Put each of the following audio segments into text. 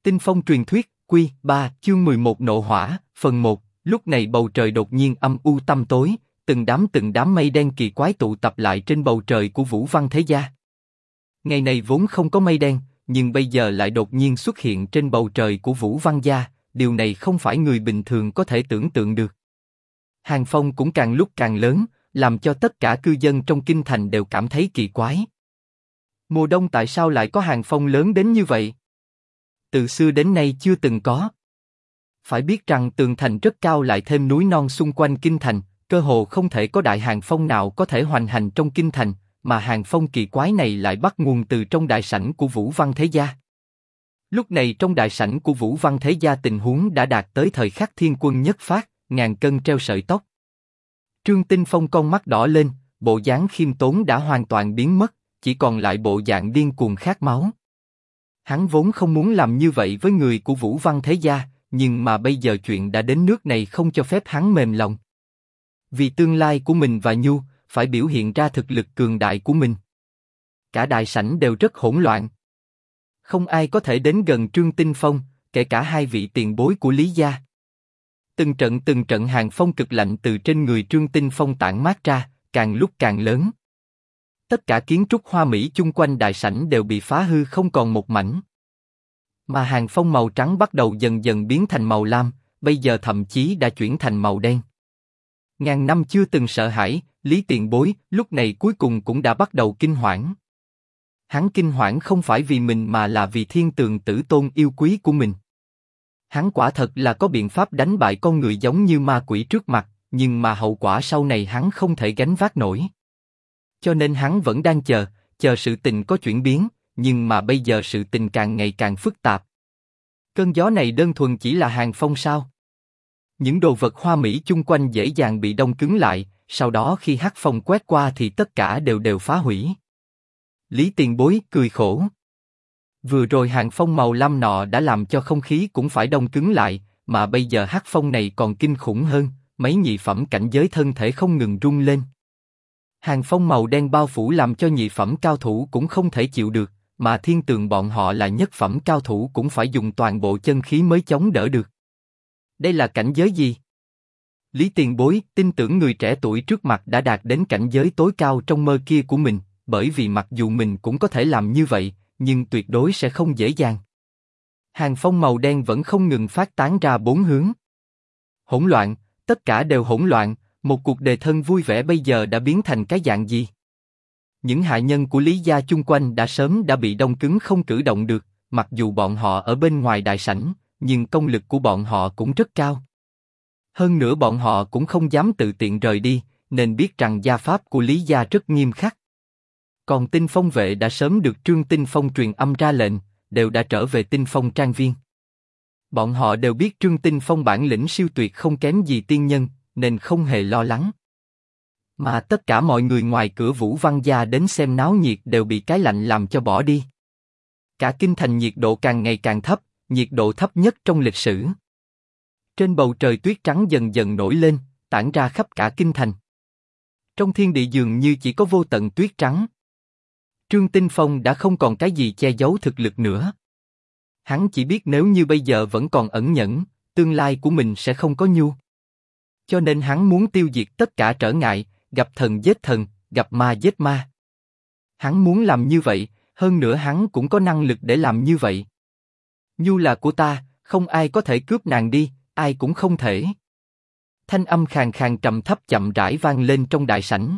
Tinh phong truyền thuyết, Quy 3, chương 11 Nộ hỏa, phần 1. Lúc này bầu trời đột nhiên âm u tăm tối, từng đám mây đen kỳ quái tụ tập lại trên bầu trời của Vũ Văn Thế Gia. Ngày này vốn không có mây đen, nhưng bây giờ lại đột nhiên xuất hiện trên bầu trời của Vũ Văn Gia, điều này không phải người bình thường có thể tưởng tượng được. Hàng phong cũng càng lúc càng lớn, làm cho tất cả cư dân trong kinh thành đều cảm thấy kỳ quái. Mùa đông tại sao lại có hàng phong lớn đến như vậy? Từ xưa đến nay chưa từng có. Phải biết rằng tường thành rất cao lại thêm núi non xung quanh kinh thành, cơ hồ không thể có đại hàng phong nào có thể hoành hành trong kinh thành, mà hàng phong kỳ quái này lại bắt nguồn từ trong đại sảnh của Vũ Văn Thế Gia. Lúc này trong đại sảnh của Vũ Văn Thế Gia tình huống đã đạt tới thời khắc thiên quân nhất phát, ngàn cân treo sợi tóc. Trương Tinh Phong con mắt đỏ lên, bộ dáng khiêm tốn đã hoàn toàn biến mất, chỉ còn lại bộ dạng điên cuồng khát máu. Hắn vốn không muốn làm như vậy với người của Vũ Văn Thế Gia, nhưng mà bây giờ chuyện đã đến nước này không cho phép hắn mềm lòng. Vì tương lai của mình và Nhu, phải biểu hiện ra thực lực cường đại của mình. Cả đại sảnh đều rất hỗn loạn. Không ai có thể đến gần Trương Tinh Phong, kể cả hai vị tiền bối của Lý Gia. Từng trận hàng phong cực lạnh từ trên người Trương Tinh Phong tản mát ra, càng lúc càng lớn. Tất cả kiến trúc hoa mỹ chung quanh đại sảnh đều bị phá hư không còn một mảnh. Mà hàng phong màu trắng bắt đầu dần dần biến thành màu lam, bây giờ thậm chí đã chuyển thành màu đen. Ngàn năm chưa từng sợ hãi, Lý tiền bối lúc này cuối cùng cũng đã bắt đầu kinh hoảng. Hắn kinh hoảng không phải vì mình mà là vì thiên tường tử tôn yêu quý của mình. Hắn quả thật là có biện pháp đánh bại con người giống như ma quỷ trước mặt, nhưng mà hậu quả sau này hắn không thể gánh vác nổi. Cho nên hắn vẫn đang chờ sự tình có chuyển biến, nhưng mà bây giờ sự tình càng ngày càng phức tạp. Cơn gió này đơn thuần chỉ là hàng phong sao? Những đồ vật hoa mỹ chung quanh dễ dàng bị đông cứng lại, sau đó khi hắc phong quét qua thì tất cả đều phá hủy. Lý tiền bối cười khổ. Vừa rồi hàng phong màu lam nọ đã làm cho không khí cũng phải đông cứng lại, mà bây giờ hắc phong này còn kinh khủng hơn, mấy nhị phẩm cảnh giới thân thể không ngừng rung lên. Hàng phong màu đen bao phủ làm cho nhị phẩm cao thủ cũng không thể chịu được, mà thiên tường bọn họ là nhất phẩm cao thủ cũng phải dùng toàn bộ chân khí mới chống đỡ được. Đây là cảnh giới gì? Lý tiền bối tin tưởng người trẻ tuổi trước mặt đã đạt đến cảnh giới tối cao trong mơ kia của mình, bởi vì mặc dù mình cũng có thể làm như vậy, nhưng tuyệt đối sẽ không dễ dàng. Hàng phong màu đen vẫn không ngừng phát tán ra bốn hướng. Hỗn loạn, tất cả đều hỗn loạn, một cuộc đề thân vui vẻ bây giờ đã biến thành cái dạng gì? Những hạ nhân của Lý Gia chung quanh sớm đã bị đông cứng không cử động được, mặc dù bọn họ ở bên ngoài đại sảnh, nhưng công lực của bọn họ cũng rất cao. Hơn nữa bọn họ cũng không dám tự tiện rời đi, nên biết rằng gia pháp của Lý Gia rất nghiêm khắc. Còn Tinh Phong vệ đã sớm được Trương Tinh Phong truyền âm ra lệnh, đều đã trở về Tinh Phong trang viên. Bọn họ đều biết Trương Tinh Phong bản lĩnh siêu tuyệt không kém gì tiên nhân, nên không hề lo lắng. Mà tất cả mọi người ngoài cửa Vũ Văn Gia đến xem náo nhiệt đều bị cái lạnh làm cho bỏ đi. Cả kinh thành nhiệt độ càng ngày càng thấp, nhiệt độ thấp nhất trong lịch sử. Trên bầu trời tuyết trắng dần dần nổi lên, tản ra khắp cả kinh thành. Trong thiên địa dường như chỉ có vô tận tuyết trắng. Trương Tinh Phong đã không còn cái gì che giấu thực lực nữa. Hắn chỉ biết nếu như bây giờ vẫn còn ẩn nhẫn, tương lai của mình sẽ không có Nhu. Cho nên hắn muốn tiêu diệt tất cả trở ngại, gặp thần giết thần, gặp ma giết ma. Hắn muốn làm như vậy, hơn nữa hắn cũng có năng lực để làm như vậy. Nhu là của ta, không ai có thể cướp nàng đi, ai cũng không thể. Thanh âm khàn khàn trầm thấp chậm rãi vang lên trong đại sảnh.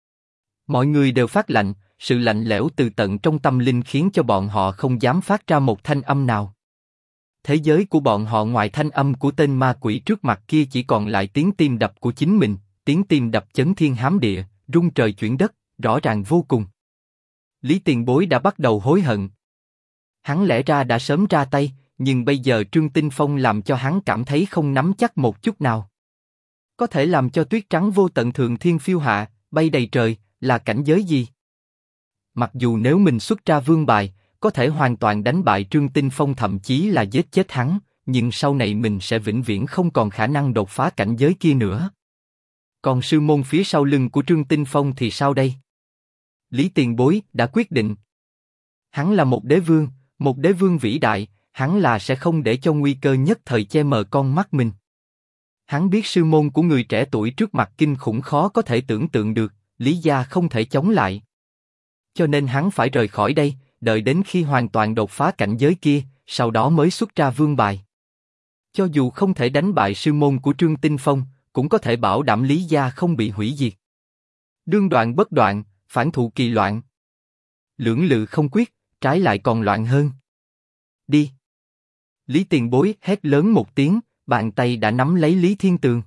Mọi người đều phát lạnh, sự lạnh lẽo từ tận trong tâm linh khiến cho bọn họ không dám phát ra một thanh âm nào. Thế giới của bọn họ ngoài thanh âm của tên ma quỷ trước mặt kia chỉ còn lại tiếng tim đập của chính mình, tiếng tim đập chấn thiên hám địa, rung trời chuyển đất, rõ ràng vô cùng. Lý tiền bối đã bắt đầu hối hận. Hắn lẽ ra đã sớm ra tay, nhưng bây giờ Trương Tinh Phong làm cho hắn cảm thấy không nắm chắc một chút nào. Có thể làm cho tuyết trắng vô tận thường thiên phiêu hạ, bay đầy trời, là cảnh giới gì? Mặc dù nếu mình xuất ra vương bài, có thể hoàn toàn đánh bại Trương Tinh Phong thậm chí là giết chết hắn, nhưng sau này mình sẽ vĩnh viễn không còn khả năng đột phá cảnh giới kia nữa. Còn sư môn phía sau lưng của Trương Tinh Phong thì sao đây? Lý tiền bối đã quyết định. Hắn là một đế vương vĩ đại, hắn là sẽ không để cho nguy cơ nhất thời che mờ con mắt mình. Hắn biết sư môn của người trẻ tuổi trước mặt kinh khủng khó có thể tưởng tượng được, Lý gia không thể chống lại. Cho nên hắn phải rời khỏi đây, đợi đến khi hoàn toàn đột phá cảnh giới kia, sau đó mới xuất ra vương bài. Cho dù không thể đánh bại sư môn của Trương Tinh Phong, cũng có thể bảo đảm Lý gia không bị hủy diệt. Đương đoạn bất đoạn, phản thụ kỳ loạn. Lưỡng lự không quyết, trái lại còn loạn hơn. Đi! Lý Tiền Bối hét lớn một tiếng, bàn tay đã nắm lấy Lý Thiên Tường.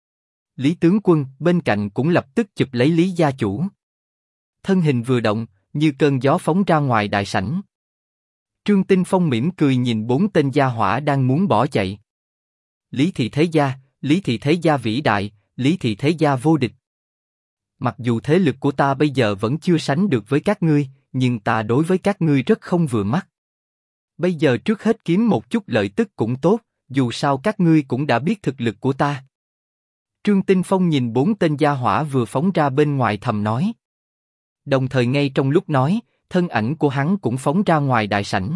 Lý tướng quân bên cạnh cũng lập tức chụp lấy Lý gia chủ. Thân hình vừa động, như cơn gió phóng ra ngoài đại sảnh. Trương Tinh Phong mỉm cười nhìn 4 tên gia hỏa đang muốn bỏ chạy. Lý thị thế gia, Lý thị thế gia vĩ đại, Lý thị thế gia vô địch. Mặc dù thế lực của ta bây giờ vẫn chưa sánh được với các ngươi, nhưng ta đối với các ngươi rất không vừa mắt. Bây giờ trước hết kiếm một chút lợi tức cũng tốt, dù sao các ngươi cũng đã biết thực lực của ta. Trương Tinh Phong nhìn 4 tên gia hỏa vừa phóng ra bên ngoài thầm nói. Đồng thời ngay trong lúc nói, thân ảnh của hắn cũng phóng ra ngoài đại sảnh.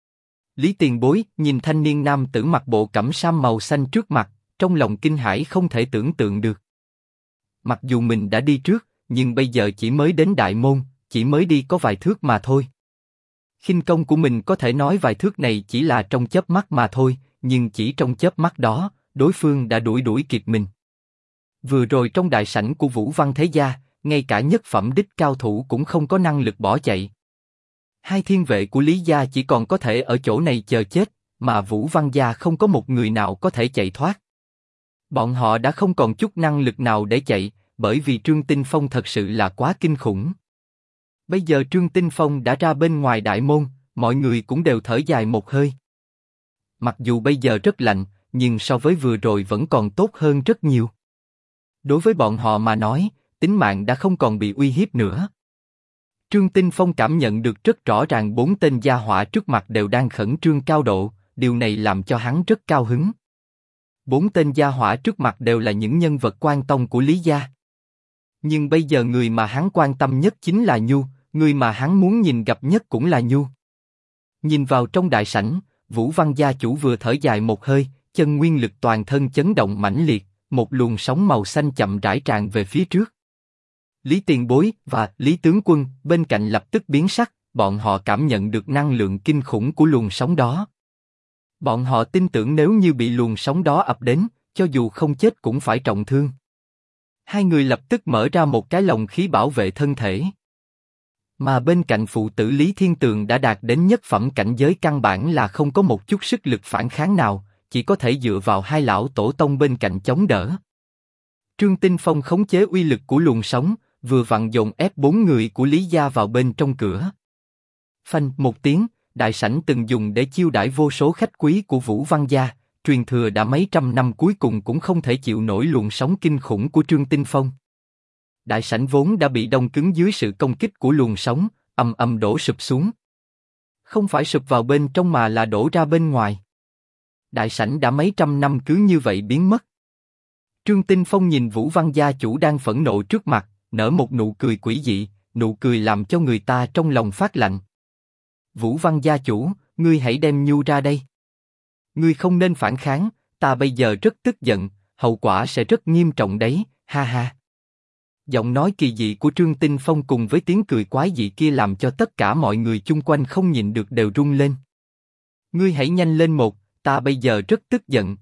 Lý Tiền Bối nhìn thanh niên nam tử mặc bộ cẩm sam màu xanh trước mặt, trong lòng kinh hãi không thể tưởng tượng được. Mặc dù mình đã đi trước, nhưng bây giờ chỉ mới đến đại môn, chỉ mới đi có vài thước mà thôi. Khinh công của mình có thể nói vài thước này chỉ là trong chớp mắt mà thôi, nhưng chỉ trong chớp mắt đó, đối phương đã đuổi kịp mình. Vừa rồi trong đại sảnh của Vũ Văn Thế Gia, ngay cả nhất phẩm đích cao thủ cũng không có năng lực bỏ chạy. Hai thiên vệ của Lý gia chỉ còn có thể ở chỗ này chờ chết, mà Vũ Văn gia không có một người nào có thể chạy thoát. Bọn họ đã không còn chút năng lực nào để chạy, bởi vì Trương Tinh Phong thật sự là quá kinh khủng. Bây giờ Trương Tinh Phong đã ra bên ngoài đại môn, mọi người cũng đều thở dài một hơi. Mặc dù bây giờ rất lạnh, nhưng so với vừa rồi vẫn còn tốt hơn rất nhiều. Đối với bọn họ mà nói, tính mạng đã không còn bị uy hiếp nữa. Trương Tinh Phong cảm nhận được rất rõ ràng 4 tên gia hỏa trước mặt đều đang khẩn trương cao độ, điều này làm cho hắn rất cao hứng. 4 tên gia hỏa trước mặt đều là những nhân vật quan tông của Lý gia. Nhưng bây giờ người mà hắn quan tâm nhất chính là Nhu, người mà hắn muốn nhìn gặp nhất cũng là Nhu. Nhìn vào trong đại sảnh, Vũ Văn gia chủ vừa thở dài một hơi, chân nguyên lực toàn thân chấn động mãnh liệt, một luồng sóng màu xanh chậm rãi tràn về phía trước. Lý Tiền Bối và Lý Tướng Quân bên cạnh lập tức biến sắc, bọn họ cảm nhận được năng lượng kinh khủng của luồng sóng đó. Bọn họ tin tưởng nếu như bị luồng sóng đó ập đến, cho dù không chết cũng phải trọng thương. Hai người lập tức mở ra một cái lồng khí bảo vệ thân thể. Mà bên cạnh phụ tử Lý Thiên Tường đã đạt đến nhất phẩm cảnh giới căn bản là không có một chút sức lực phản kháng nào, chỉ có thể dựa vào hai lão tổ tông bên cạnh chống đỡ. Trương Tinh Phong khống chế uy lực của luồng sóng, vừa vặn dồn ép 4 người của Lý gia vào bên trong cửa. Phanh một tiếng, đại sảnh từng dùng để chiêu đãi vô số khách quý của Vũ Văn gia, truyền thừa đã mấy trăm năm cuối cùng cũng không thể chịu nổi luồng sóng kinh khủng của Trương Tinh Phong. Đại sảnh vốn đã bị đông cứng dưới sự công kích của luồng sóng, ầm ầm đổ sụp xuống. Không phải sụp vào bên trong mà là đổ ra bên ngoài. Đại sảnh đã mấy trăm năm cứ như vậy biến mất. Trương Tinh Phong nhìn Vũ Văn gia chủ đang phẫn nộ trước mặt, nở một nụ cười quỷ dị, nụ cười làm cho người ta trong lòng phát lạnh. Vũ Văn gia chủ, ngươi hãy đem Nhu ra đây. Ngươi không nên phản kháng, ta bây giờ rất tức giận, hậu quả sẽ rất nghiêm trọng đấy, ha ha. Giọng nói kỳ dị của Trương Tinh Phong cùng với tiếng cười quái dị kia làm cho tất cả mọi người chung quanh không nhịn được đều run lên. Ngươi hãy nhanh lên một, ta bây giờ rất tức giận.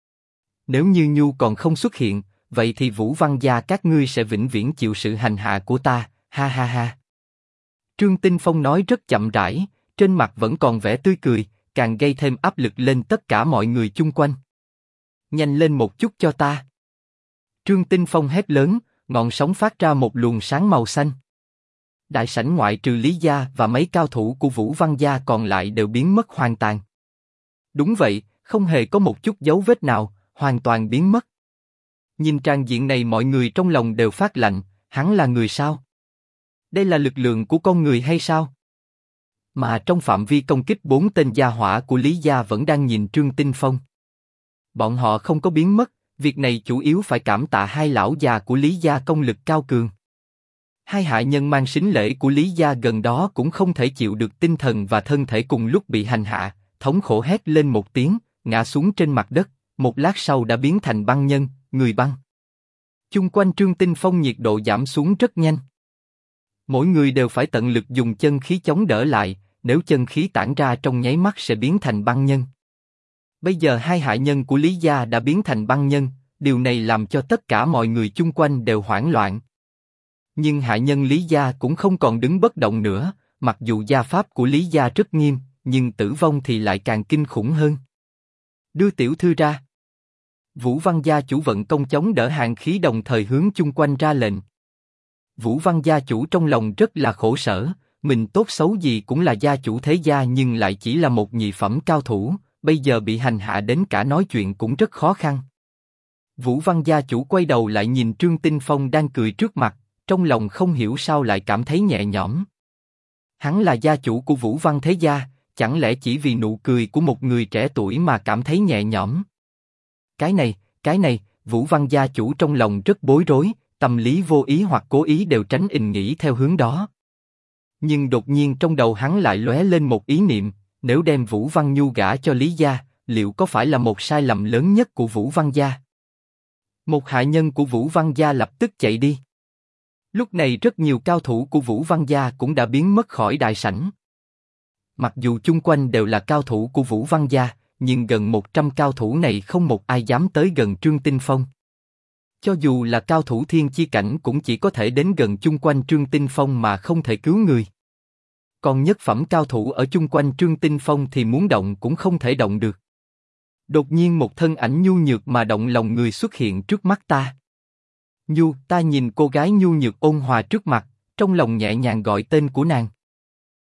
Nếu như Nhu còn không xuất hiện, vậy thì Vũ Văn gia các ngươi sẽ vĩnh viễn chịu sự hành hạ của ta, ha ha ha. Trương Tinh Phong nói rất chậm rãi, trên mặt vẫn còn vẻ tươi cười, càng gây thêm áp lực lên tất cả mọi người chung quanh. Nhanh lên một chút cho ta. Trương Tinh Phong hét lớn, ngọn sóng phát ra một luồng sáng màu xanh. Đại sảnh ngoại trừ Lý gia và mấy cao thủ của Vũ Văn gia còn lại đều biến mất hoàn toàn. Đúng vậy, không hề có một chút dấu vết nào, hoàn toàn biến mất. Nhìn tràng diện này mọi người trong lòng đều phát lạnh, hắn là người sao? Đây là lực lượng của con người hay sao? Mà trong phạm vi công kích 4 tên gia hỏa của Lý gia vẫn đang nhìn Trương Tinh Phong. Bọn họ không có biến mất, việc này chủ yếu phải cảm tạ hai lão già của Lý gia công lực cao cường. Hai hạ nhân mang sính lễ của Lý gia gần đó cũng không thể chịu được tinh thần và thân thể cùng lúc bị hành hạ, thống khổ hét lên một tiếng, ngã xuống trên mặt đất, một lát sau đã biến thành băng nhân, người băng. Chung quanh Trương Tinh Phong nhiệt độ giảm xuống rất nhanh. Mỗi người đều phải tận lực dùng chân khí chống đỡ lại, nếu chân khí tản ra trong nháy mắt sẽ biến thành băng nhân. Bây giờ hai hạ nhân của Lý gia đã biến thành băng nhân, điều này làm cho tất cả mọi người chung quanh đều hoảng loạn. Nhưng hạ nhân Lý gia cũng không còn đứng bất động nữa, mặc dù gia pháp của Lý gia rất nghiêm, nhưng tử vong thì lại càng kinh khủng hơn. Đưa tiểu thư ra. Vũ Văn gia chủ vận công chống đỡ hàng khí đồng thời hướng chung quanh ra lệnh. Vũ Văn gia chủ trong lòng rất là khổ sở, mình tốt xấu gì cũng là gia chủ thế gia nhưng lại chỉ là một nhị phẩm cao thủ, bây giờ bị hành hạ đến cả nói chuyện cũng rất khó khăn. Vũ Văn gia chủ quay đầu lại nhìn Trương Tinh Phong đang cười trước mặt, trong lòng không hiểu sao lại cảm thấy nhẹ nhõm. Hắn là gia chủ của Vũ Văn thế gia, chẳng lẽ chỉ vì nụ cười của một người trẻ tuổi mà cảm thấy nhẹ nhõm? Cái này, Vũ Văn gia chủ trong lòng rất bối rối, tâm lý vô ý hoặc cố ý đều tránh nghĩ theo hướng đó. Nhưng đột nhiên trong đầu hắn lại lóe lên một ý niệm, nếu đem Vũ Văn Nhu gả cho Lý gia, liệu có phải là một sai lầm lớn nhất của Vũ Văn gia? Một hạ nhân của Vũ Văn gia lập tức chạy đi. Lúc này rất nhiều cao thủ của Vũ Văn gia cũng đã biến mất khỏi đại sảnh. Mặc dù chung quanh đều là cao thủ của Vũ Văn gia, nhưng gần 100 cao thủ này không một ai dám tới gần Trương Tinh Phong. Cho dù là cao thủ thiên chi cảnh cũng chỉ có thể đến gần chung quanh Trương Tinh Phong mà không thể cứu người. Còn nhất phẩm cao thủ ở chung quanh Trương Tinh Phong thì muốn động cũng không thể động được. Đột nhiên một thân ảnh nhu nhược mà động lòng người xuất hiện trước mắt ta. Ta nhìn cô gái nhu nhược ôn hòa trước mặt, trong lòng nhẹ nhàng gọi tên của nàng.